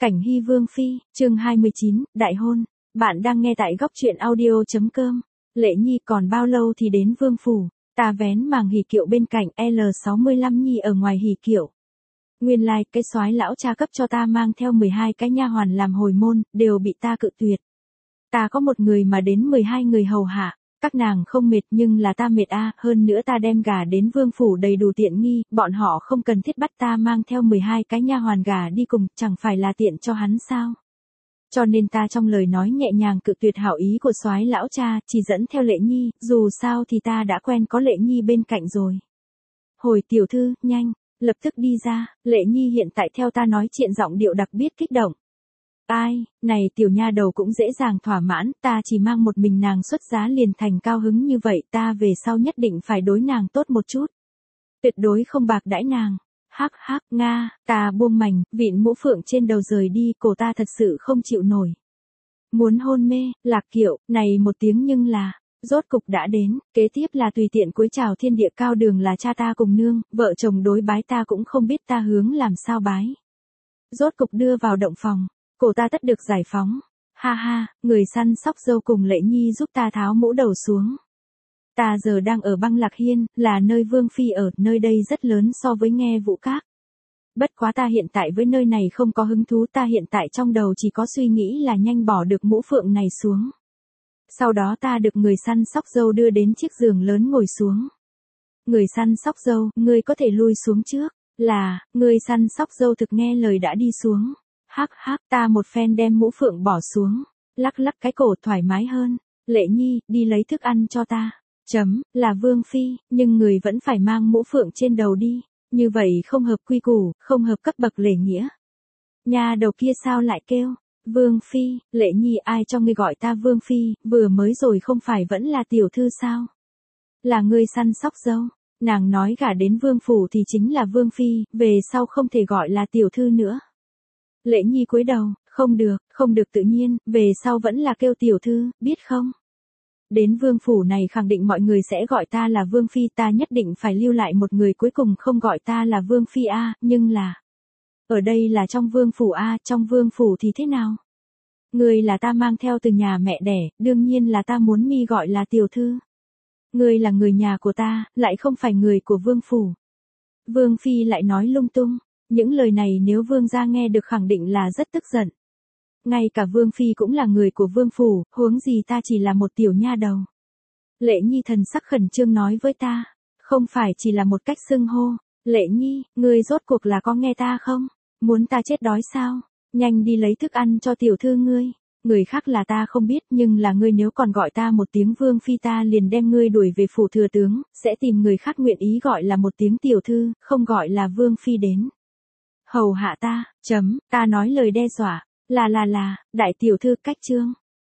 Cảnh Hy Vương Phi, chương 29, Đại hôn. Bạn đang nghe tại góc truyện audio.com. Lệ Nhi còn bao lâu thì đến Vương Phủ, ta vén màng hỷ kiệu bên cạnh L65 Nhi ở ngoài hỷ kiệu. Nguyên lai cái soái lão cha cấp cho ta mang theo 12 cái nha hoàn làm hồi môn, đều bị ta cự tuyệt. Ta có một người mà đến 12 người hầu hạ. Các nàng không mệt nhưng là ta mệt hơn nữa ta đem gả đến Vương Phủ đầy đủ tiện nghi, bọn họ không cần thiết bắt ta mang theo 12 cái nha hoàn gả đi cùng, chẳng phải là tiện cho hắn sao. Cho nên ta trong lời nói nhẹ nhàng cự tuyệt hảo ý của soái lão cha, chỉ dẫn theo Lệ Nhi, dù sao thì ta đã quen có Lệ Nhi bên cạnh rồi. Hồi tiểu thư, nhanh, lập tức đi ra, Lệ Nhi hiện tại theo ta nói chuyện giọng điệu đặc biệt kích động. Ai, này tiểu nha đầu cũng dễ dàng thỏa mãn, ta chỉ mang một mình nàng xuất giá liền thành cao hứng như vậy, ta về sau nhất định phải đối nàng tốt một chút. Tuyệt đối không bạc đãi nàng. Hắc hắc, Nga, ta buông mành, vịn mũ phượng trên đầu rời đi, cổ ta thật sự không chịu nổi. Muốn hôn mê, Lạc Kiệu, này một tiếng nhưng là, rốt cục đã đến, kế tiếp là tùy tiện cúi chào thiên địa cao đường là cha ta cùng nương, vợ chồng đối bái ta cũng không biết ta hướng làm sao bái. Rốt cục đưa vào động phòng. Cổ ta tất được giải phóng. Ha ha, người săn sóc dâu cùng Lệ Nhi giúp ta tháo mũ đầu xuống. Ta giờ đang ở Băng Lạc Hiên, là nơi Vương Phi ở, nơi đây rất lớn so với Nghe Vũ Các. Bất quá ta hiện tại với nơi này không có hứng thú, ta hiện tại trong đầu chỉ có suy nghĩ là nhanh bỏ được mũ phượng này xuống. Sau đó ta được người săn sóc dâu đưa đến chiếc giường lớn ngồi xuống. Người săn sóc dâu, ngươi có thể lui xuống trước, là, người săn sóc dâu thực nghe lời đã đi xuống. Hắc hắc, ta một phen đem mũ phượng bỏ xuống, lắc lắc cái cổ thoải mái hơn. Lệ Nhi, đi lấy thức ăn cho ta. Là Vương Phi, nhưng người vẫn phải mang mũ phượng trên đầu đi. Như vậy không hợp quy củ, không hợp cấp bậc lễ nghĩa. Nhà đầu kia sao lại kêu? Vương Phi, Lệ Nhi ai cho ngươi gọi ta Vương Phi, vừa mới rồi không phải vẫn là tiểu thư sao? Là ngươi săn sóc dâu. Nàng nói gả đến Vương Phủ thì chính là Vương Phi, về sau không thể gọi là tiểu thư nữa. Lệ Nhi cúi đầu, không được tự nhiên, về sau vẫn là kêu tiểu thư, biết không? Đến Vương Phủ này khẳng định mọi người sẽ gọi ta là Vương Phi, ta nhất định phải lưu lại một người cuối cùng không gọi ta là Vương Phi nhưng là... Ở đây là trong Vương Phủ trong Vương Phủ thì thế nào? Người là ta mang theo từ nhà mẹ đẻ, đương nhiên là ta muốn mi gọi là tiểu thư. Người là người nhà của ta, lại không phải người của Vương Phủ. Vương Phi lại nói lung tung. Những lời này nếu Vương gia nghe được khẳng định là rất tức giận. Ngay cả Vương Phi cũng là người của Vương Phủ, huống gì ta chỉ là một tiểu nha đầu. Lệ Nhi thần sắc khẩn trương nói với ta, không phải chỉ là một cách xưng hô. Lệ Nhi, ngươi rốt cuộc là có nghe ta không? Muốn ta chết đói sao? Nhanh đi lấy thức ăn cho tiểu thư ngươi. Người khác là ta không biết nhưng là ngươi nếu còn gọi ta một tiếng Vương Phi ta liền đem ngươi đuổi về phủ thừa tướng, sẽ tìm người khác nguyện ý gọi là một tiếng tiểu thư, không gọi là Vương Phi đến. Hầu hạ ta, ta nói lời đe dọa, là, đại tiểu thư cách chương.